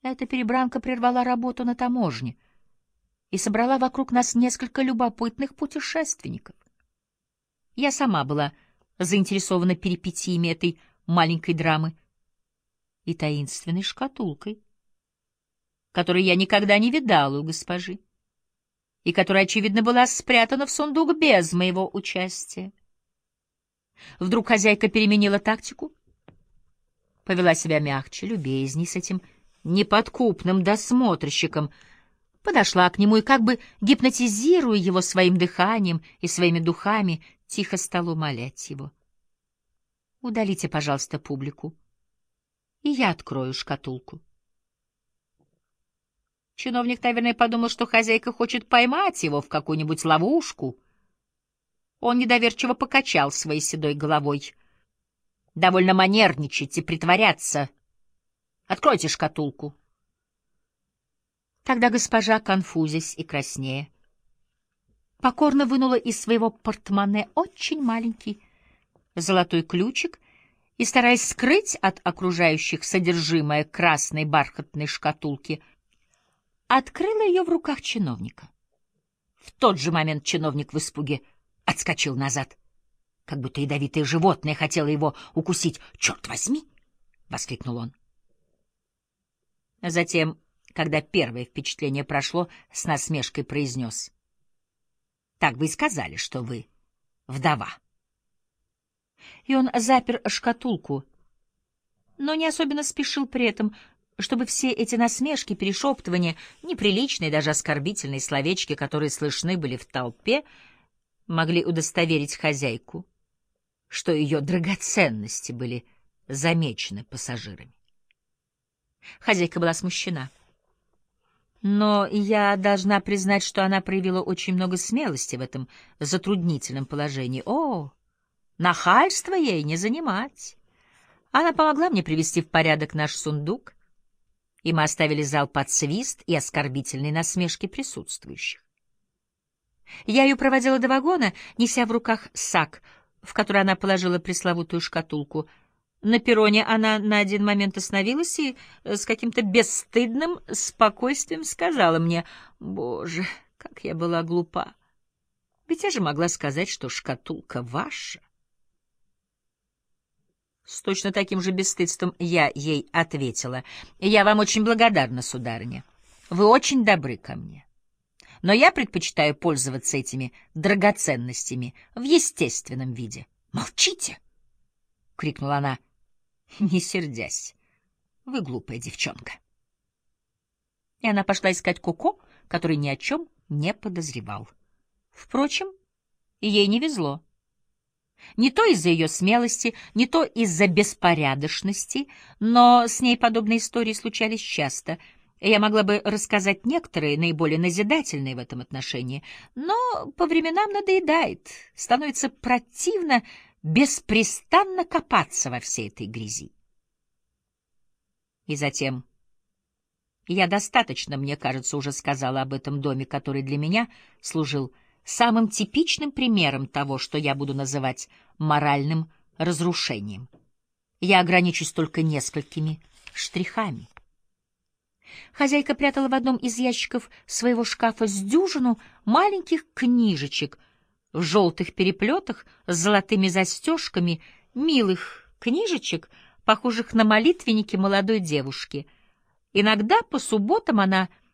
Эта перебранка прервала работу на таможне и собрала вокруг нас несколько любопытных путешественников. Я сама была заинтересована перипетиями этой маленькой драмы и таинственной шкатулкой, которую я никогда не видала у госпожи, и которая, очевидно, была спрятана в сундук без моего участия. Вдруг хозяйка переменила тактику, повела себя мягче, любезней с этим неподкупным досмотрщиком, подошла к нему и, как бы гипнотизируя его своим дыханием и своими духами, тихо стала умолять его: «Удалите, пожалуйста, публику, и я открою шкатулку». Чиновник, наверное, подумал, что хозяйка хочет поймать его в какую-нибудь ловушку. Он недоверчиво покачал своей седой головой. «Довольно манерничать и притворяться. Откройте шкатулку». Тогда госпожа, конфузясь и краснея, покорно вынула из своего портмоне очень маленький золотой ключик и, стараясь скрыть от окружающих содержимое красной бархатной шкатулки, открыла ее в руках чиновника. В тот же момент чиновник в испуге отскочил назад, как будто ядовитое животное хотело его укусить. «Черт возьми!» — воскликнул он. Затем, когда первое впечатление прошло, с насмешкой произнес: «Так вы и сказали, что вы вдова». И он запер шкатулку, но не особенно спешил при этом, чтобы все эти насмешки, перешептывания, неприличные, даже оскорбительные словечки, которые слышны были в толпе, могли удостоверить хозяйку, что ее драгоценности были замечены пассажирами. Хозяйка была смущена, но я должна признать, что она проявила очень много смелости в этом затруднительном положении. О, нахальство ей не занимать! Она помогла мне привести в порядок наш сундук, и мы оставили зал под свист и оскорбительные насмешки присутствующих. Я ее проводила до вагона, неся в руках сак, в который она положила пресловутую шкатулку. На перроне она на один момент остановилась и с каким-то бесстыдным спокойствием сказала мне: «Боже, как я была глупа! Ведь я же могла сказать, что шкатулка ваша». С точно таким же бесстыдством я ей ответила: «Я вам очень благодарна, сударыня. Вы очень добры ко мне. Но я предпочитаю пользоваться этими драгоценностями в естественном виде». «Молчите!» — крикнула она, не сердясь. «Вы глупая девчонка». И она пошла искать Коко, который ни о чем не подозревал. Впрочем, ей не везло. Не то из-за ее смелости, не то из-за беспорядочности, но с ней подобные истории случались часто. Я могла бы рассказать некоторые, наиболее назидательные в этом отношении, но по временам надоедает, становится противно беспрестанно копаться во всей этой грязи. И затем я достаточно, мне кажется, уже сказала об этом доме, который для меня служил самым типичным примером того, что я буду называть моральным разрушением. Я ограничусь только несколькими штрихами. Хозяйка прятала в одном из ящиков своего шкафа с дюжину маленьких книжечек в желтых переплетах с золотыми застежками, милых книжечек, похожих на молитвенники молодой девушки. Иногда по субботам она